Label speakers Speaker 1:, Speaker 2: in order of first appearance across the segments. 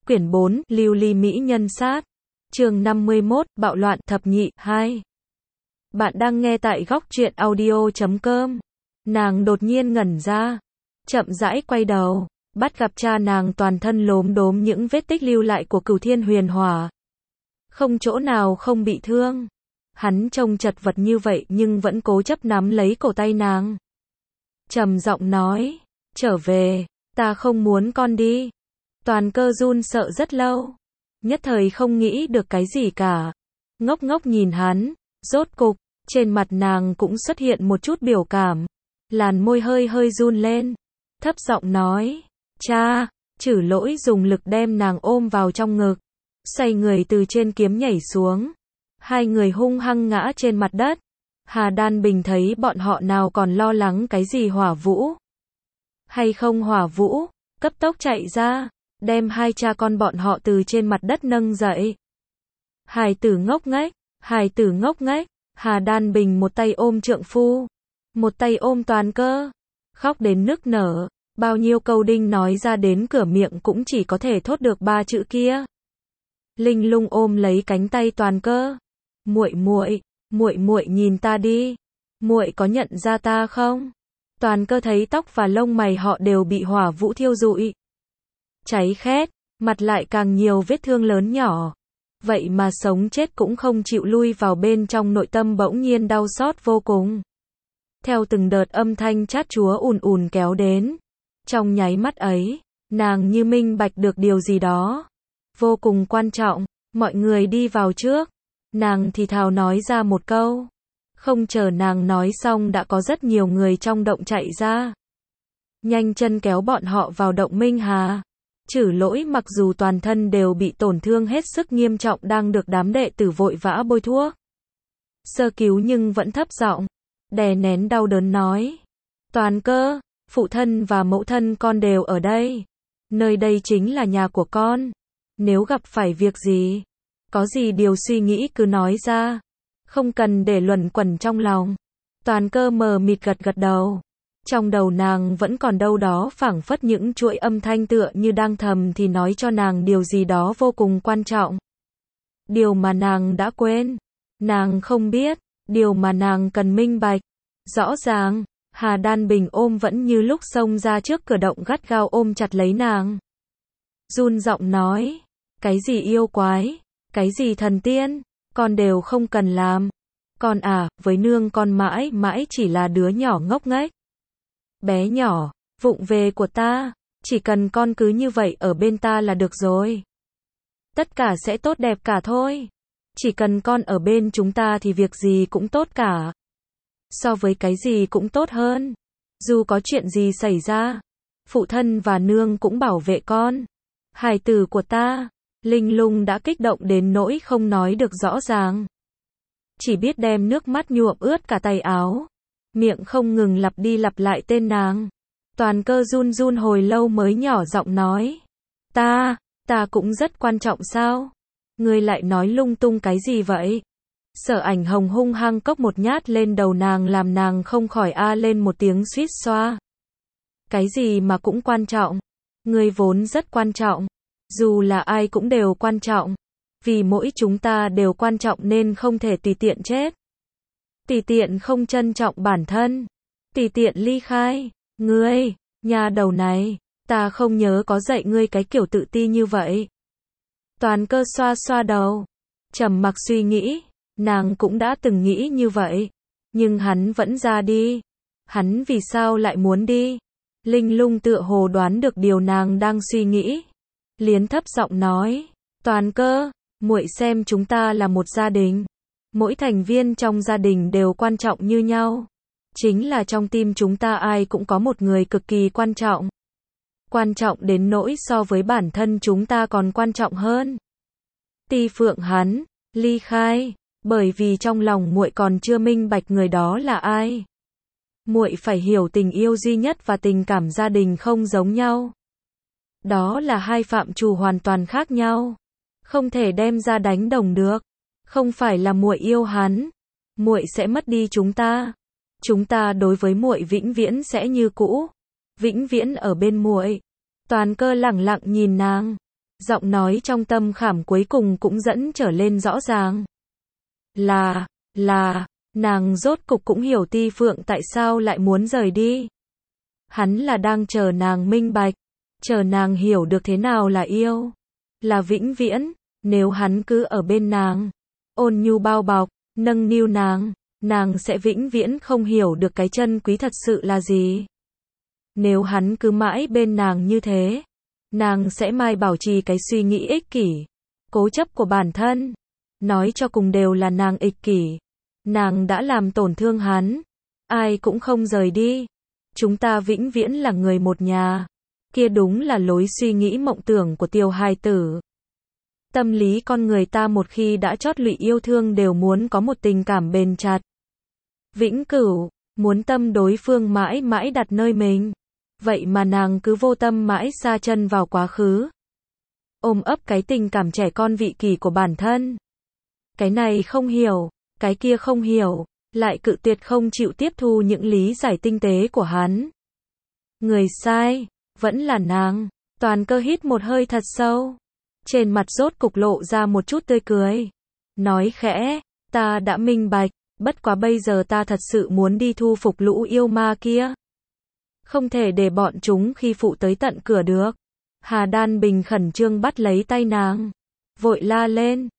Speaker 1: Quyển 4, Lưu ly mỹ nhân sát. Chương 51, Bạo loạn thập nhị 2. Bạn đang nghe tại góc truyện audio.com. Nàng đột nhiên ngẩn ra, chậm rãi quay đầu, bắt gặp cha nàng toàn thân lốm đốm những vết tích lưu lại của Cửu Thiên Huyền Hỏa. Không chỗ nào không bị thương. Hắn trông chật vật như vậy nhưng vẫn cố chấp nắm lấy cổ tay nàng. Trầm giọng nói, trở về, ta không muốn con đi. Toàn Cơ run sợ rất lâu, nhất thời không nghĩ được cái gì cả. Ngốc ngốc nhìn hắn, rốt cục, trên mặt nàng cũng xuất hiện một chút biểu cảm. Làn môi hơi hơi run lên, thấp giọng nói, cha. Trử Lỗi dùng lực đem nàng ôm vào trong ngực, xoay người từ trên kiếm nhảy xuống. Hai người hung hăng ngã trên mặt đất. Hà Đan Bình thấy bọn họ nào còn lo lắng cái gì hỏa vũ hay không hỏa vũ, cấp tốc chạy ra, đem hai cha con bọn họ từ trên mặt đất nâng dậy. Hài tử ngốc nghếch, hài tử ngốc nghếch. Hà Đan Bình một tay ôm trượng phu, một tay ôm Toàn Cơ, khóc đến nức nở, bao nhiêu câu đinh nói ra đến cửa miệng cũng chỉ có thể thốt được ba chữ kia. Linh Lung ôm lấy cánh tay Toàn Cơ, muội muội nhìn ta đi, muội có nhận ra ta không? Toàn Cơ thấy tóc và lông mày họ đều bị hỏa vũ thiêu rụi, cháy khét, mặt lại càng nhiều vết thương lớn nhỏ. Vậy mà sống chết cũng không chịu lui vào bên trong, nội tâm bỗng nhiên đau xót vô cùng. Theo từng đợt âm thanh chát chúa ùn ùn kéo đến, trong nháy mắt ấy, nàng như minh bạch được điều gì đó vô cùng quan trọng. Mọi người đi vào trước. Nàng thì thào nói ra một câu. Không chờ nàng nói xong đã có rất nhiều người trong động chạy ra, nhanh chân kéo bọn họ vào động Minh Hà. Trử Lỗi mặc dù toàn thân đều bị tổn thương hết sức nghiêm trọng đang được đám đệ tử vội vã bôi thuốc sơ cứu nhưng vẫn thấp giọng, đè nén đau đớn nói, Toàn Cơ, phụ thân và mẫu thân con đều ở đây. Nơi đây chính là nhà của con. Nếu gặp phải việc gì, có gì điều suy nghĩ cứ nói ra, không cần để luẩn quẩn trong lòng. Toàn Cơ mờ mịt gật gật đầu. Trong đầu nàng vẫn còn đâu đó phảng phất những chuỗi âm thanh tựa như đang thầm thì nói cho nàng điều gì đó vô cùng quan trọng. Điều mà nàng đã quên, nàng không biết, điều mà nàng cần minh bạch. Rõ ràng, Hà Đan Bình ôm vẫn như lúc xông ra trước cửa động, gắt gao ôm chặt lấy nàng. Run giọng nói, cái gì yêu quái, cái gì thần tiên, con đều không cần làm. Con à, với nương con mãi mãi chỉ là đứa nhỏ ngốc nghếch, bé nhỏ, vụng về của ta. Chỉ cần con cứ như vậy ở bên ta là được rồi. Tất cả sẽ tốt đẹp cả thôi. Chỉ cần con ở bên chúng ta thì việc gì cũng tốt cả. So với cái gì cũng tốt hơn. Dù có chuyện gì xảy ra, phụ thân và nương cũng bảo vệ con. Hài tử của ta. Linh Lung đã kích động đến nỗi không nói được rõ ràng, chỉ biết đem nước mắt nhuộm ướt cả tay áo, miệng không ngừng lặp đi lặp lại tên nàng. Toàn Cơ run run hồi lâu mới nhỏ giọng nói, ta cũng rất quan trọng sao? Ngươi lại nói lung tung cái gì vậy? Sở Ảnh Hồng hung hăng cốc một nhát lên đầu nàng làm nàng không khỏi a lên một tiếng suýt xoa. Cái gì mà cũng quan trọng? Ngươi vốn rất quan trọng. Dù là ai cũng đều quan trọng. Vì mỗi chúng ta đều quan trọng nên không thể tùy tiện chết. Tùy tiện không trân trọng bản thân. Tùy tiện ly khai. Ngươi, nhà đầu này, ta không nhớ có dạy ngươi cái kiểu tự ti như vậy. Toàn Cơ xoa xoa đầu, trầm mặc suy nghĩ. Nàng cũng đã từng nghĩ như vậy. Nhưng hắn vẫn ra đi. Hắn vì sao lại muốn đi? Linh Lung tựa hồ đoán được điều nàng đang suy nghĩ, liến thấp giọng nói, Toàn Cơ, muội xem chúng ta là một gia đình. Mỗi thành viên trong gia đình đều quan trọng như nhau. Chính là trong tim chúng ta ai cũng có một người cực kỳ quan trọng. Quan trọng đến nỗi so với bản thân chúng ta còn quan trọng hơn. Ti Phượng hắn ly khai bởi vì trong lòng muội còn chưa minh bạch người đó là ai. Muội phải hiểu tình yêu duy nhất và tình cảm gia đình không giống nhau. Đó là hai phạm trù hoàn toàn khác nhau, không thể đem ra đánh đồng được. Không phải là muội yêu hắn, muội sẽ mất đi chúng ta. Chúng ta đối với muội vĩnh viễn sẽ như cũ, vĩnh viễn ở bên muội. Toàn Cơ lẳng lặng nhìn nàng. Giọng nói trong tâm khảm cuối cùng cũng dẫn trở lên rõ ràng. Là, nàng rốt cục cũng hiểu Ti Phượng tại sao lại muốn rời đi. Hắn là đang chờ nàng minh bạch, chờ nàng hiểu được thế nào là yêu, là vĩnh viễn. Nếu hắn cứ ở bên nàng, ôn nhu bao bọc, nâng niu nàng sẽ vĩnh viễn không hiểu được cái chân quý thật sự là gì. Nếu hắn cứ mãi bên nàng như thế, nàng sẽ mãi bảo trì cái suy nghĩ ích kỷ, cố chấp của bản thân. Nói cho cùng đều là nàng ích kỷ. Nàng đã làm tổn thương hắn. Ai cũng không rời đi. Chúng ta vĩnh viễn là người một nhà. Kia đúng là lối suy nghĩ mộng tưởng của tiểu hài tử. Tâm lý con người ta một khi đã chót lụy yêu thương đều muốn có một tình cảm bền chặt, vĩnh cửu, muốn tâm đối phương mãi mãi đặt nơi mình. Vậy mà nàng cứ vô tâm mãi sa chân vào quá khứ, ôm ấp cái tình cảm trẻ con vị kỷ của bản thân. Cái này không hiểu, cái kia không hiểu, lại cự tuyệt không chịu tiếp thu những lý giải tinh tế của hắn. Người sai, vẫn là nàng. Toàn Cơ hít một hơi thật sâu. Trên mặt rốt cục lộ ra một chút tươi cười. Nói khẽ, ta đã minh bạch, bất quá bây giờ ta thật sự muốn đi thu phục lũ yêu ma kia. Không thể để bọn chúng khi phụ tới tận cửa được. Hà Đan Bình khẩn trương bắt lấy tay nàng. Vội la lên,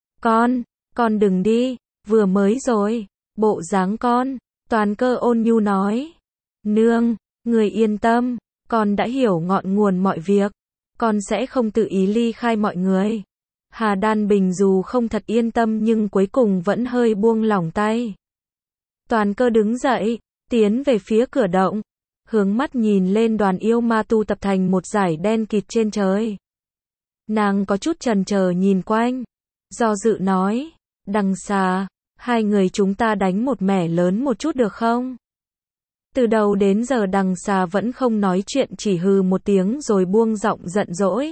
Speaker 1: con đừng đi, vừa mới rồi, bộ dáng con. Toàn Cơ ôn nhu nói, nương, người yên tâm, con đã hiểu ngọn nguồn mọi việc. Con sẽ không tự ý ly khai mọi người. Hà Đan Bình dù không thật yên tâm nhưng cuối cùng vẫn hơi buông lỏng tay. Toàn Cơ đứng dậy, tiến về phía cửa động, hướng mắt nhìn lên đoàn yêu ma tu tập thành một dải đen kịt trên trời. Nàng có chút chần chờ nhìn quanh, do dự nói, Đằng Xà, hai người chúng ta đánh một mẻ lớn một chút được không? Từ đầu đến giờ Đằng Xà vẫn không nói chuyện, chỉ hừ một tiếng rồi buông giọng giận dỗi.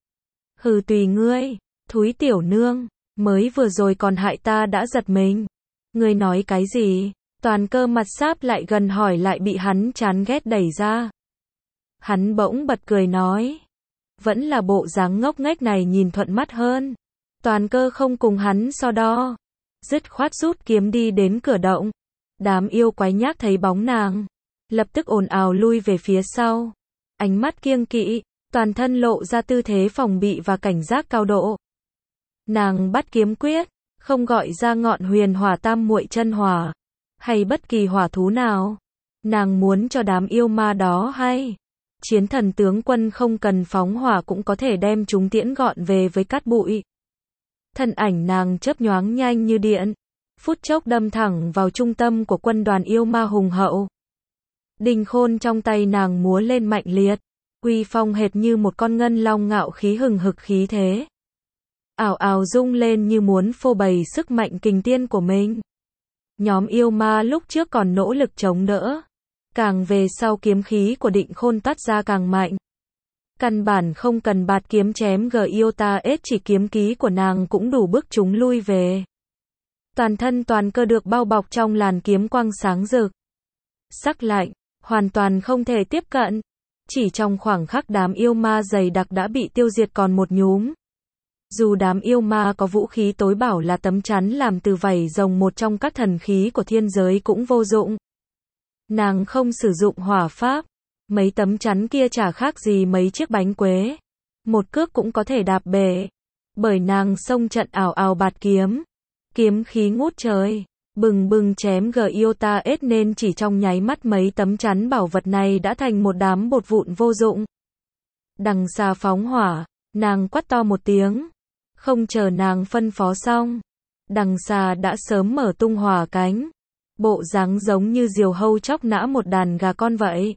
Speaker 1: Hừ tùy ngươi, thúi tiểu nương, mới vừa rồi còn hại ta đã giật mình. Ngươi nói cái gì? Toàn Cơ mặt sáp lại gần hỏi lại bị hắn chán ghét đẩy ra. Hắn bỗng bật cười nói, vẫn là bộ dáng ngốc nghếch này nhìn thuận mắt hơn. Toàn Cơ không cùng hắn so đo, dứt khoát rút kiếm đi đến cửa động. Đám yêu quái nhác thấy bóng nàng, lập tức ồn ào lui về phía sau. Ánh mắt kiêng kỵ, toàn thân lộ ra tư thế phòng bị và cảnh giác cao độ. Nàng bắt kiếm quyết, không gọi ra ngọn huyền hỏa tam muội chân hỏa, hay bất kỳ hỏa thú nào. Nàng muốn cho đám yêu ma đó hay, chiến thần tướng quân không cần phóng hỏa cũng có thể đem chúng tiễn gọn về với cát bụi. Thân ảnh nàng chớp nhoáng nhanh như điện, phút chốc đâm thẳng vào trung tâm của quân đoàn yêu ma hùng hậu. Đình khôn trong tay nàng múa lên mạnh liệt, uy phong hệt như một con ngân long ngạo khí hừng hực khí thế. Ào ào rung lên như muốn phô bày sức mạnh kình tiên của mình. Nhóm yêu ma lúc trước còn nỗ lực chống đỡ, càng về sau kiếm khí của Định Khôn tắt ra càng mạnh. Căn bản không cần bạt kiếm chém Iota S, chỉ kiếm khí của nàng cũng đủ bức chúng lui về. Toàn thân Toàn Cơ được bao bọc trong làn kiếm quang sáng rực, sắc lạnh, hoàn toàn không thể tiếp cận. Chỉ trong khoảng khắc đám yêu ma dày đặc đã bị tiêu diệt còn một nhúm. Dù đám yêu ma có vũ khí tối bảo là tấm chắn làm từ vảy rồng, một trong các thần khí của thiên giới, cũng vô dụng. Nàng không sử dụng hỏa pháp, mấy tấm chắn kia chả khác gì mấy chiếc bánh quế, một cước cũng có thể đạp bể. Bởi nàng xông trận ảo ảo bạt kiếm, kiếm khí ngút trời, bừng bừng chém Iota S, nên chỉ trong nháy mắt mấy tấm chắn bảo vật này đã thành một đám bột vụn vô dụng. Đằng Xà phóng hỏa, nàng quát to một tiếng. Không chờ nàng phân phó xong, Đằng Xà đã sớm mở tung hỏa cánh, bộ dáng giống như diều hâu chóc nã một đàn gà con vậy,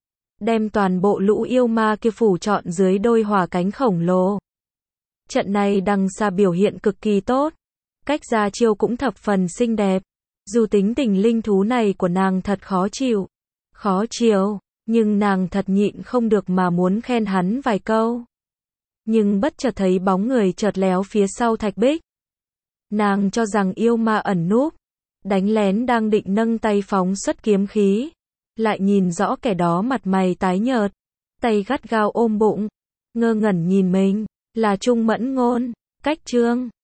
Speaker 1: đem toàn bộ lũ yêu ma kia phủ trọn dưới đôi hỏa cánh khổng lồ. Trận này Đằng Xà biểu hiện cực kỳ tốt, cách ra chiêu cũng thập phần xinh đẹp. Dù tính tình linh thú này của nàng thật khó chịu, nhưng nàng thật nhịn không được mà muốn khen hắn vài câu. Nhưng bất chợt thấy bóng người chợt léo phía sau thạch bích. Nàng cho rằng yêu ma ẩn núp, đánh lén đang định nâng tay phóng xuất kiếm khí, lại nhìn rõ kẻ đó mặt mày tái nhợt, tay gắt gao ôm bụng, ngơ ngẩn nhìn mình. là Trung Mẫn Ngôn. Cách chương